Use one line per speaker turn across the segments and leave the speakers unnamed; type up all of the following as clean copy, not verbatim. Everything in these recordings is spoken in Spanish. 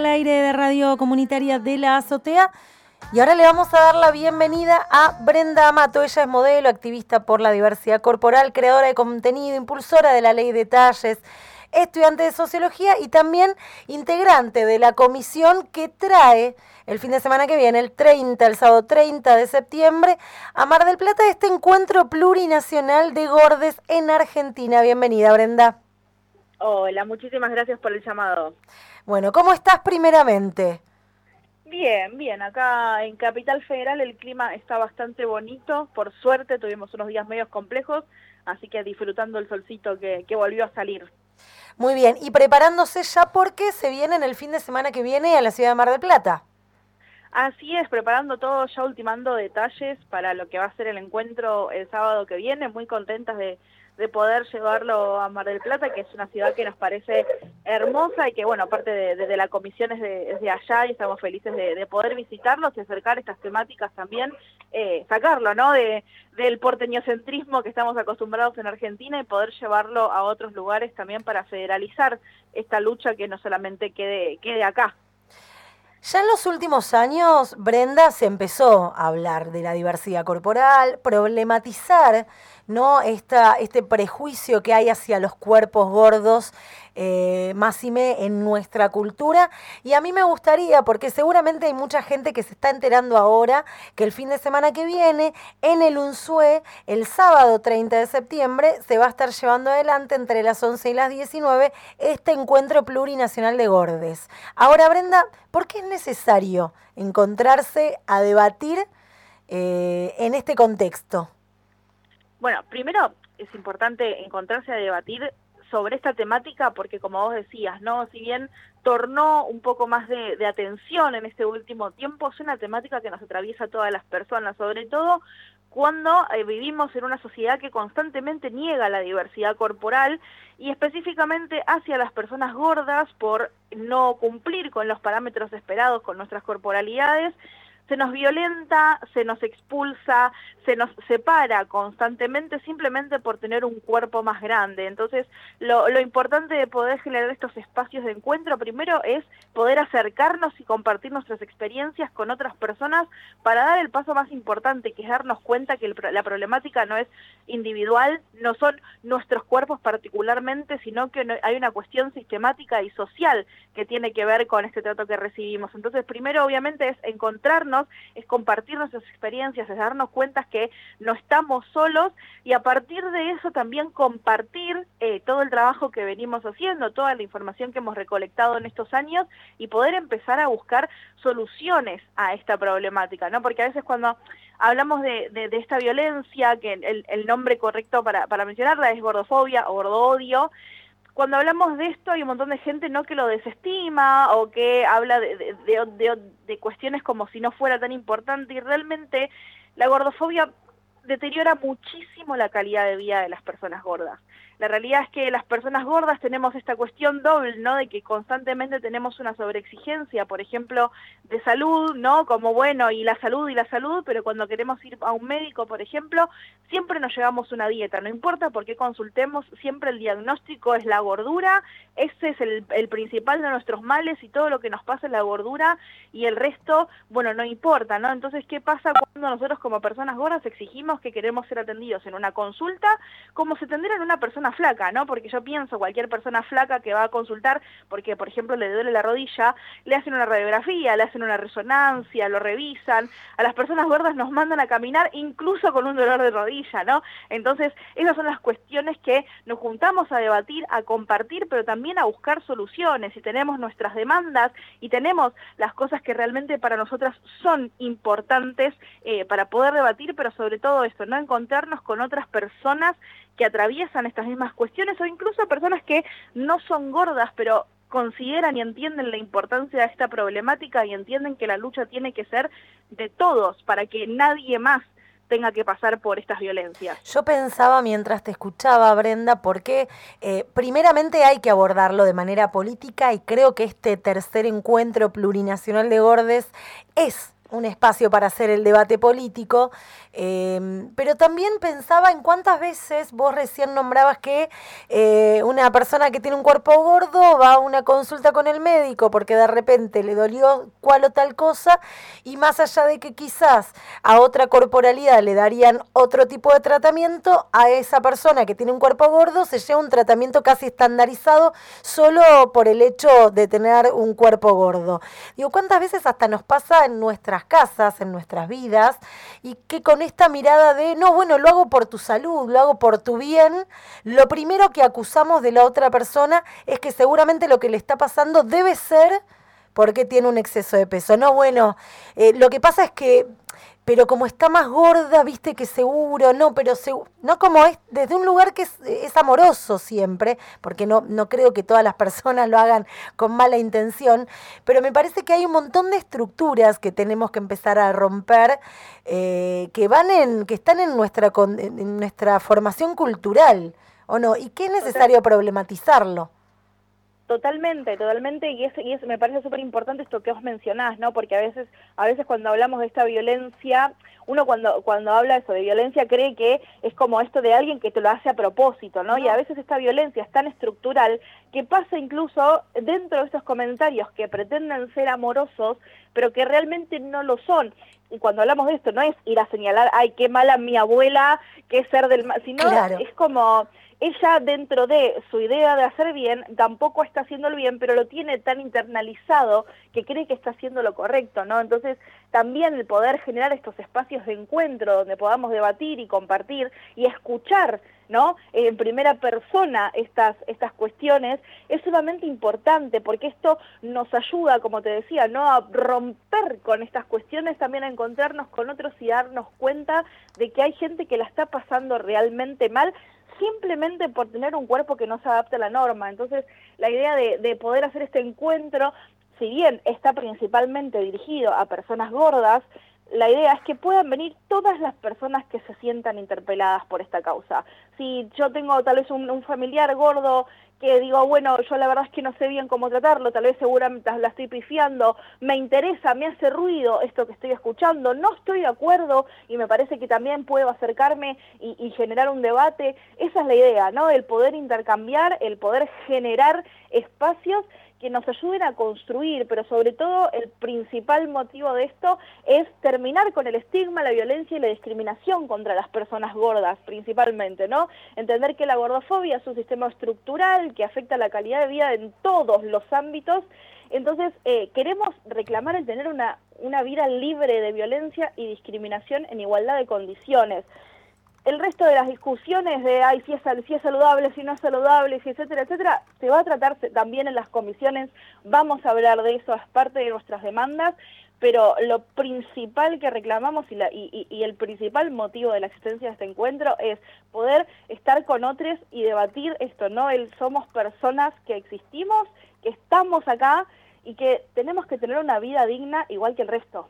al aire de Radio Comunitaria de la Azotea. Y ahora le vamos a dar la bienvenida a Brenda Amato. Ella es modelo, activista por la diversidad corporal, creadora de contenido, impulsora de la ley de talles, estudiante de sociología y también integrante de la comisión que trae el fin de semana que viene, el sábado 30 de septiembre, a Mar del Plata, este encuentro plurinacional de gordes en Argentina. Bienvenida, Brenda.
Hola, muchísimas gracias por el llamado.
Bueno, ¿cómo estás primeramente?
Bien, acá en Capital Federal el clima está bastante bonito, por suerte tuvimos unos días medios complejos, así que disfrutando el solcito que volvió a salir.
Muy bien, y preparándose ya porque se viene en el fin de semana que viene a la ciudad de Mar del Plata.
Así es, preparando todo, ya ultimando detalles para lo que va a ser el encuentro el sábado que viene, muy contentas de poder llevarlo a Mar del Plata, que es una ciudad que nos parece hermosa y que, bueno, aparte de la comisión es de allá y estamos felices de poder visitarlos y acercar estas temáticas también, sacarlo, ¿no?, del porteñocentrismo que estamos acostumbrados en Argentina y poder llevarlo a otros lugares también para federalizar esta lucha que no solamente quede acá.
Ya en los últimos años, Brenda, se empezó a hablar de la diversidad corporal, problematizar, ¿no?, este prejuicio que hay hacia los cuerpos gordos, máxime en nuestra cultura. Y a mí me gustaría, porque seguramente hay mucha gente que se está enterando ahora, que el fin de semana que viene, en el UNSUE, el sábado 30 de septiembre, se va a estar llevando adelante entre las 11 y las 19 este encuentro plurinacional de gordes. Ahora, Brenda, ¿por qué es necesario encontrarse a debatir en este contexto?
Bueno, primero es importante encontrarse a debatir sobre esta temática porque, como vos decías, ¿no?, si bien tornó un poco más de atención en este último tiempo, es una temática que nos atraviesa a todas las personas, sobre todo cuando vivimos en una sociedad que constantemente niega la diversidad corporal y específicamente hacia las personas gordas por no cumplir con los parámetros esperados con nuestras corporalidades. Se nos violenta, se nos expulsa, se nos separa constantemente simplemente por tener un cuerpo más grande. Entonces, lo importante de poder generar estos espacios de encuentro, primero es poder acercarnos y compartir nuestras experiencias con otras personas para dar el paso más importante, que es darnos cuenta que la problemática no es individual, no son nuestros cuerpos particularmente, sino que hay una cuestión sistemática y social que tiene que ver con este trato que recibimos. Entonces, primero obviamente es encontrarnos, es compartir nuestras experiencias, es darnos cuenta que no estamos solos y a partir de eso también compartir todo el trabajo que venimos haciendo, toda la información que hemos recolectado en estos años y poder empezar a buscar soluciones a esta problemática, ¿no? Porque a veces cuando hablamos de esta violencia, que el nombre correcto para mencionarla es gordofobia o gordodio. Cuando hablamos de esto hay un montón de gente, ¿no?, que lo desestima o que habla de cuestiones como si no fuera tan importante y realmente la gordofobia deteriora muchísimo la calidad de vida de las personas gordas. La realidad es que las personas gordas tenemos esta cuestión doble, ¿no?, de que constantemente tenemos una sobreexigencia, por ejemplo, de salud, ¿no?, como bueno, y la salud, pero cuando queremos ir a un médico, por ejemplo, siempre nos llevamos una dieta, no importa por qué consultemos, siempre el diagnóstico es la gordura, ese es el principal de nuestros males y todo lo que nos pasa es la gordura y el resto, bueno, no importa, ¿no? Entonces, ¿qué pasa cuando nosotros como personas gordas exigimos que queremos ser atendidos en una consulta como se tendría en una persona flaca, ¿no? Porque yo pienso, cualquier persona flaca que va a consultar, porque por ejemplo le duele la rodilla, le hacen una radiografía, le hacen una resonancia, lo revisan, a las personas gordas nos mandan a caminar incluso con un dolor de rodilla, ¿no? Entonces, esas son las cuestiones que nos juntamos a debatir, a compartir, pero también a buscar soluciones, y tenemos nuestras demandas, y tenemos las cosas que realmente para nosotras son importantes para poder debatir, pero sobre todo esto, ¿no?, encontrarnos con otras personas que atraviesan estas mismas cuestiones o incluso personas que no son gordas, pero consideran y entienden la importancia de esta problemática y entienden que la lucha tiene que ser de todos para que nadie más tenga que pasar por estas violencias.
Yo pensaba mientras te escuchaba, Brenda, porque primeramente hay que abordarlo de manera política y creo que este tercer encuentro plurinacional de gordes es un espacio para hacer el debate político, pero también pensaba en cuántas veces vos recién nombrabas que una persona que tiene un cuerpo gordo va a una consulta con el médico porque de repente le dolió cual o tal cosa, y más allá de que quizás a otra corporalidad le darían otro tipo de tratamiento, a esa persona que tiene un cuerpo gordo se lleva un tratamiento casi estandarizado solo por el hecho de tener un cuerpo gordo. Digo, ¿cuántas veces hasta nos pasa en nuestras casas, en nuestras vidas, y que con esta mirada de, no, bueno, lo hago por tu salud, lo hago por tu bien, lo primero que acusamos de la otra persona es que seguramente lo que le está pasando debe ser porque tiene un exceso de peso? No, bueno, lo que pasa es que, pero como está más gorda, viste que seguro, no, pero no, como es desde un lugar que es amoroso siempre, porque no creo que todas las personas lo hagan con mala intención, pero me parece que hay un montón de estructuras que tenemos que empezar a romper, que están en nuestra formación cultural, ¿o no? Y que es necesario problematizarlo.
Totalmente, totalmente, y eso me parece súper importante esto que vos mencionás, ¿no? Porque a veces cuando hablamos de esta violencia, uno cuando habla eso de violencia cree que es como esto de alguien que te lo hace a propósito, ¿no? Y a veces esta violencia es tan estructural que pasa incluso dentro de estos comentarios que pretenden ser amorosos, pero que realmente no lo son. Y cuando hablamos de esto, no es ir a señalar, ay, qué mala mi abuela, qué ser del mal, sino claro, es como ella dentro de su idea de hacer bien, tampoco está haciendo el bien, pero lo tiene tan internalizado que cree que está haciendo lo correcto, ¿no? Entonces, también el poder generar estos espacios de encuentro donde podamos debatir y compartir y escuchar, ¿no? En primera persona estas cuestiones es sumamente importante porque esto nos ayuda, como te decía, ¿no? A romper con estas cuestiones, también a encontrarnos con otros y darnos cuenta de que hay gente que la está pasando realmente mal simplemente por tener un cuerpo que no se adapte a la norma. Entonces, la idea de poder hacer este encuentro, si bien está principalmente dirigido a personas gordas, la idea es que puedan venir todas las personas que se sientan interpeladas por esta causa. Si yo tengo tal vez un familiar gordo que digo, bueno, yo la verdad es que no sé bien cómo tratarlo, tal vez seguramente la estoy pifiando, me interesa, me hace ruido esto que estoy escuchando, no estoy de acuerdo y me parece que también puedo acercarme y generar un debate. Esa es la idea, ¿no? El poder intercambiar, el poder generar espacios que nos ayuden a construir, pero sobre todo el principal motivo de esto es terminar con el estigma, la violencia y la discriminación contra las personas gordas, principalmente, ¿no? Entender que la gordofobia es un sistema estructural que afecta la calidad de vida en todos los ámbitos. Entonces, queremos reclamar el tener una vida libre de violencia y discriminación en igualdad de condiciones. El resto de las discusiones de ay, si es saludable, si no es saludable, si etcétera, etcétera, se va a tratar también en las comisiones, vamos a hablar de eso, es parte de nuestras demandas, pero lo principal que reclamamos y el principal motivo de la existencia de este encuentro es poder estar con otros y debatir esto, ¿no? Somos personas que existimos, que estamos acá y que tenemos que tener una vida digna igual que el resto.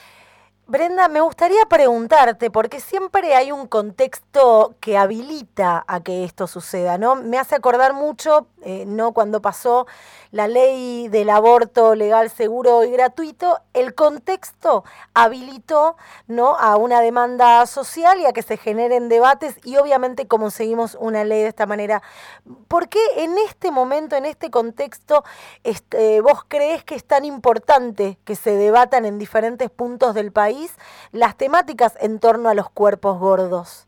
Brenda, me gustaría preguntarte, porque siempre hay un contexto que habilita a que esto suceda, ¿no? Me hace acordar mucho, ¿no? Cuando pasó la ley del aborto legal, seguro y gratuito, el contexto habilitó, ¿no?, a una demanda social y a que se generen debates y obviamente conseguimos una ley de esta manera. ¿Por qué en este momento, en este contexto, vos creés que es tan importante que se debatan en diferentes puntos del país las temáticas en torno a los cuerpos gordos?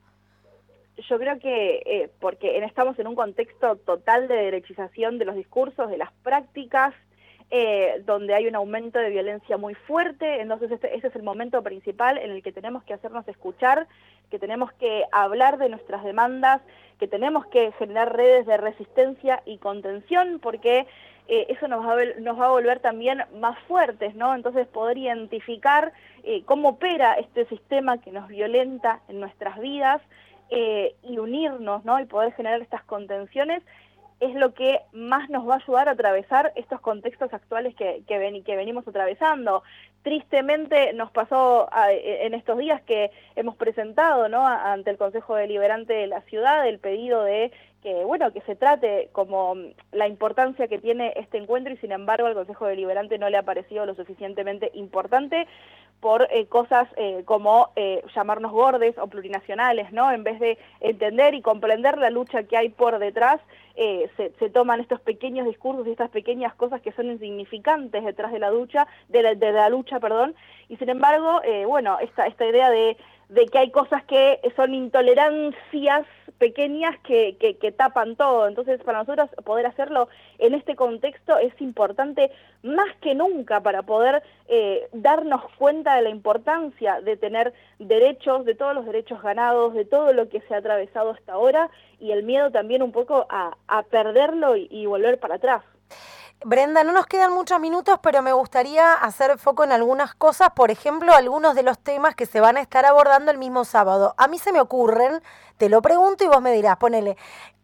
Yo creo que porque estamos en un contexto total de derechización de los discursos, de las prácticas, donde hay un aumento de violencia muy fuerte, entonces ese es el momento principal en el que tenemos que hacernos escuchar, que tenemos que hablar de nuestras demandas, que tenemos que generar redes de resistencia y contención, porque eso nos va a volver también más fuertes, ¿no? Entonces poder identificar cómo opera este sistema que nos violenta en nuestras vidas y unirnos, ¿no? Y poder generar estas contenciones es lo que más nos va a ayudar a atravesar estos contextos actuales que venimos atravesando. Tristemente nos pasó en estos días que hemos presentado, ¿no?, ante el Consejo Deliberante de la ciudad el pedido de que, bueno, que se trate como la importancia que tiene este encuentro y sin embargo al Consejo Deliberante no le ha parecido lo suficientemente importante por cosas como llamarnos gordes o plurinacionales, ¿no? En vez de entender y comprender la lucha que hay por detrás, se toman estos pequeños discursos y estas pequeñas cosas que son insignificantes detrás de la lucha, perdón, y sin embargo, bueno, esta idea de que hay cosas que son intolerancias pequeñas que tapan todo. Entonces, para nosotros poder hacerlo en este contexto es importante más que nunca para poder darnos cuenta de la importancia de tener derechos, de todos los derechos ganados, de todo lo que se ha atravesado hasta ahora, y el miedo también un poco a perderlo y volver para atrás.
Brenda, no nos quedan muchos minutos, pero me gustaría hacer foco en algunas cosas, por ejemplo, algunos de los temas que se van a estar abordando el mismo sábado. A mí se me ocurren, te lo pregunto y vos me dirás, ponele,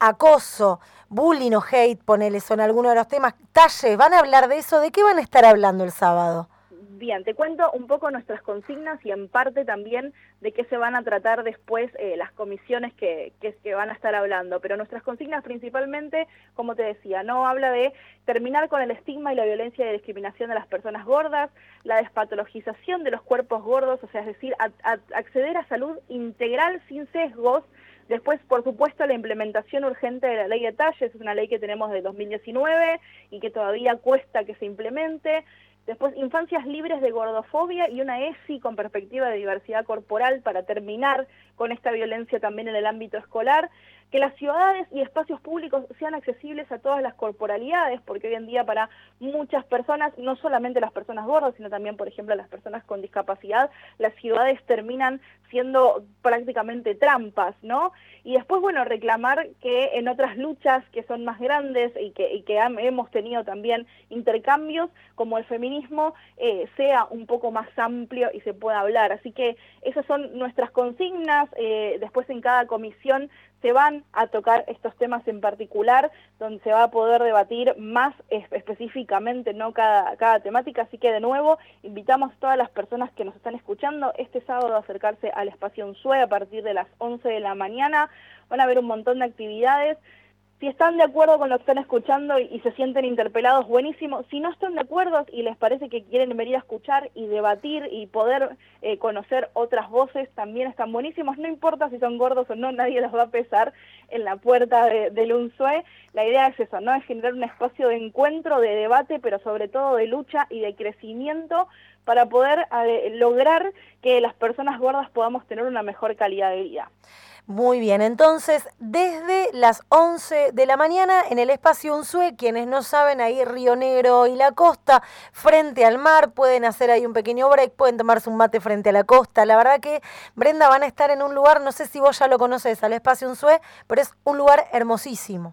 acoso, bullying o hate, ponele, son algunos de los temas. Talles, ¿van a hablar de eso? ¿De qué van a estar hablando el sábado?
Bien, te cuento un poco nuestras consignas y en parte también de qué se van a tratar después las comisiones que van a estar hablando. Pero nuestras consignas principalmente, como te decía, no habla de terminar con el estigma y la violencia y discriminación de las personas gordas, la despatologización de los cuerpos gordos, o sea, es decir, acceder a salud integral sin sesgos. Después, por supuesto, la implementación urgente de la ley de talles, es una ley que tenemos de 2019 y que todavía cuesta que se implemente. Después, infancias libres de gordofobia y una ESI con perspectiva de diversidad corporal para terminar con esta violencia también en el ámbito escolar. Que las ciudades y espacios públicos sean accesibles a todas las corporalidades, porque hoy en día para muchas personas, no solamente las personas gordas, sino también, por ejemplo, las personas con discapacidad, las ciudades terminan siendo prácticamente trampas, ¿no? Y después, bueno, reclamar que en otras luchas que son más grandes y que hemos tenido también intercambios, como el feminismo, sea un poco más amplio y se pueda hablar. Así que esas son nuestras consignas. Después en cada comisión se van a tocar estos temas en particular, donde se va a poder debatir más específicamente, ¿no?, cada temática. Así que, de nuevo, invitamos a todas las personas que nos están escuchando este sábado a acercarse al Espacio Unsue a partir de las 11 de la mañana. Van a haber un montón de actividades. Si están de acuerdo con lo que están escuchando y se sienten interpelados, buenísimo. Si no están de acuerdo y les parece que quieren venir a escuchar y debatir y poder conocer otras voces, también están buenísimos. No importa si son gordos o no, nadie los va a pesar en la puerta del UNSUE. La idea es eso, ¿no? Es generar un espacio de encuentro, de debate, pero sobre todo de lucha y de crecimiento para poder lograr que las personas gordas podamos tener una mejor calidad de vida.
Muy bien, entonces desde las 11 de la mañana en el Espacio Unsue, quienes no saben, ahí Río Negro y la costa, frente al mar, pueden hacer ahí un pequeño break, pueden tomarse un mate frente a la costa. La verdad que, Brenda, van a estar en un lugar, no sé si vos ya lo conoces, al Espacio Unsue, pero es un lugar hermosísimo.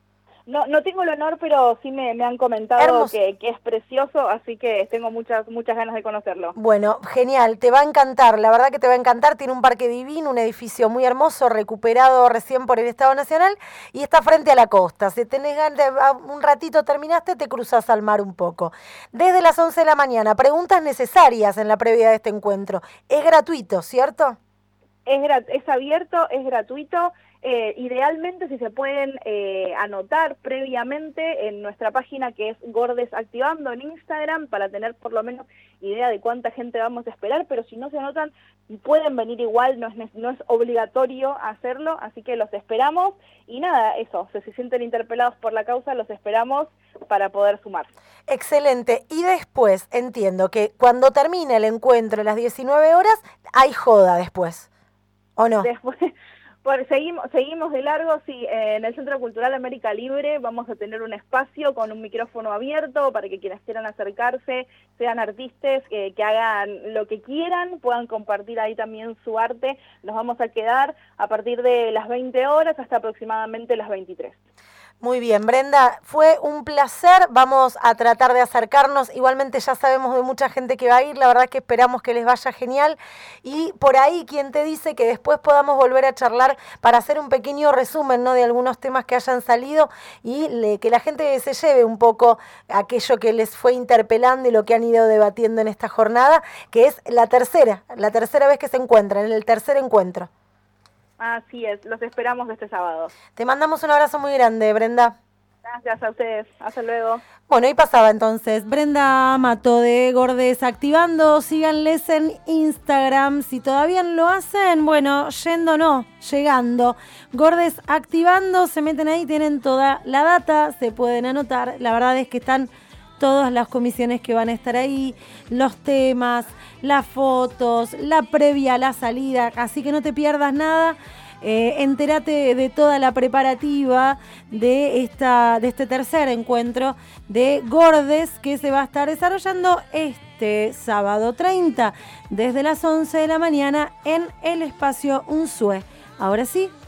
No tengo el honor, pero sí me han comentado que es precioso, así que tengo muchas ganas de conocerlo.
Bueno, genial, te va a encantar, la verdad que te va a encantar. Tiene un parque divino, un edificio muy hermoso, recuperado recién por el Estado Nacional, y está frente a la costa. Si tenés ganas, un ratito terminaste, te cruzas al mar un poco. Desde las 11 de la mañana, preguntas necesarias en la previa de este encuentro. Es gratuito, ¿cierto?
Es abierto, es gratuito. Idealmente, si se pueden anotar previamente en nuestra página, que es Gordes Activando en Instagram, para tener por lo menos idea de cuánta gente vamos a esperar, pero si no se anotan, pueden venir igual, no es obligatorio hacerlo, así que los esperamos. Y nada, eso, si se sienten interpelados por la causa, los esperamos para poder sumar.
Excelente. Y después, entiendo que cuando termine el encuentro a las 19 horas, hay joda después, ¿o no?
Después... Seguimos de largo, sí, en el Centro Cultural América Libre vamos a tener un espacio con un micrófono abierto para que quienes quieran acercarse, sean artistas, que hagan lo que quieran, puedan compartir ahí también su arte. Nos vamos a quedar a partir de las 20 horas hasta aproximadamente las 23.
Muy bien, Brenda, fue un placer, vamos a tratar de acercarnos, igualmente ya sabemos de mucha gente que va a ir, la verdad que esperamos que les vaya genial, y por ahí quien te dice que después podamos volver a charlar para hacer un pequeño resumen, ¿no?, de algunos temas que hayan salido y que la gente se lleve un poco aquello que les fue interpelando y lo que han ido debatiendo en esta jornada, que es la tercera vez que se encuentran, el tercer encuentro.
Así es, los esperamos este sábado.
Te mandamos un abrazo muy grande, Brenda.
Gracias a ustedes. Hasta luego.
Bueno, ahí pasaba entonces Brenda Amato de Gordes Activando. Síganles en Instagram. Si todavía no lo hacen, bueno, llegando. Gordes Activando, se meten ahí, tienen toda la data, se pueden anotar. La verdad es que están todas las comisiones que van a estar ahí, los temas, las fotos, la previa a la salida, así que no te pierdas nada. Entérate de toda la preparativa de este tercer encuentro de Gordes que se va a estar desarrollando este sábado 30 desde las 11 de la mañana en el espacio Unsue. Ahora sí,